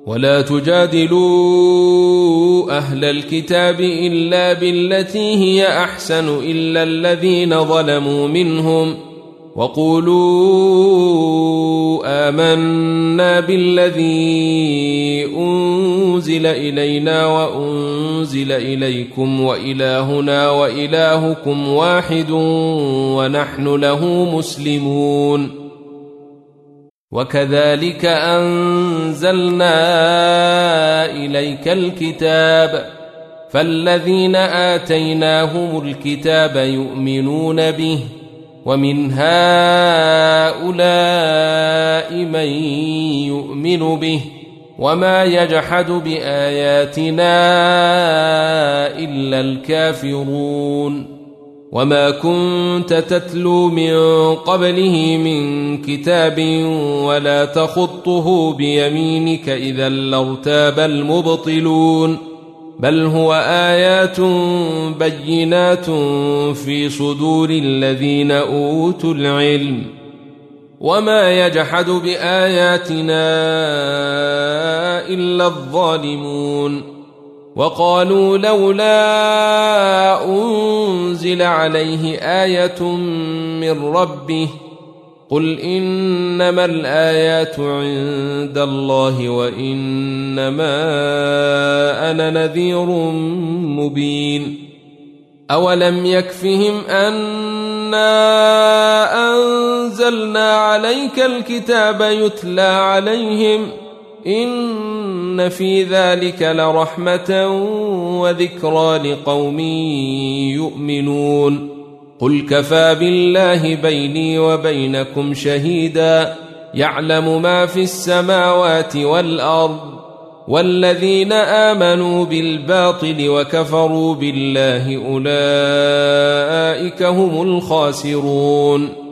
ولا تجادلوا أهل الكتاب إلا بالتي هي أحسن إلا الذين ظلموا منهم وقولوا آمنا بالذي أنزل إلينا وأنزل إليكم وإلهنا وإلهكم واحد ونحن له مسلمون. وكذلك أنزلنا إليك الكتاب فالذين آتيناهم الكتاب يؤمنون به ومن هؤلاء من يؤمن به وما يجحد بآياتنا إلا الكافرون. وما كنت تتلو من قبله من كتاب ولا تخطه بيمينك إذا لارتاب المبطلون بل هو آيات بينات في صدور الذين أوتوا العلم وما يجحد بآياتنا إلا الظالمون. وقالوا لولا أنزل عليه آية من ربه قل إنما الآيات عند الله وإنما أنا نذير مبين. أولم يكفهم أنا أنزلنا عليك الكتاب يتلى عليهم إن في ذلك لرحمة وذكرى لقوم يؤمنون. قل كفى بالله بيني وبينكم شهيدا يعلم ما في السماوات والأرض والذين آمنوا بالباطل وكفروا بالله أولئك هم الخاسرون.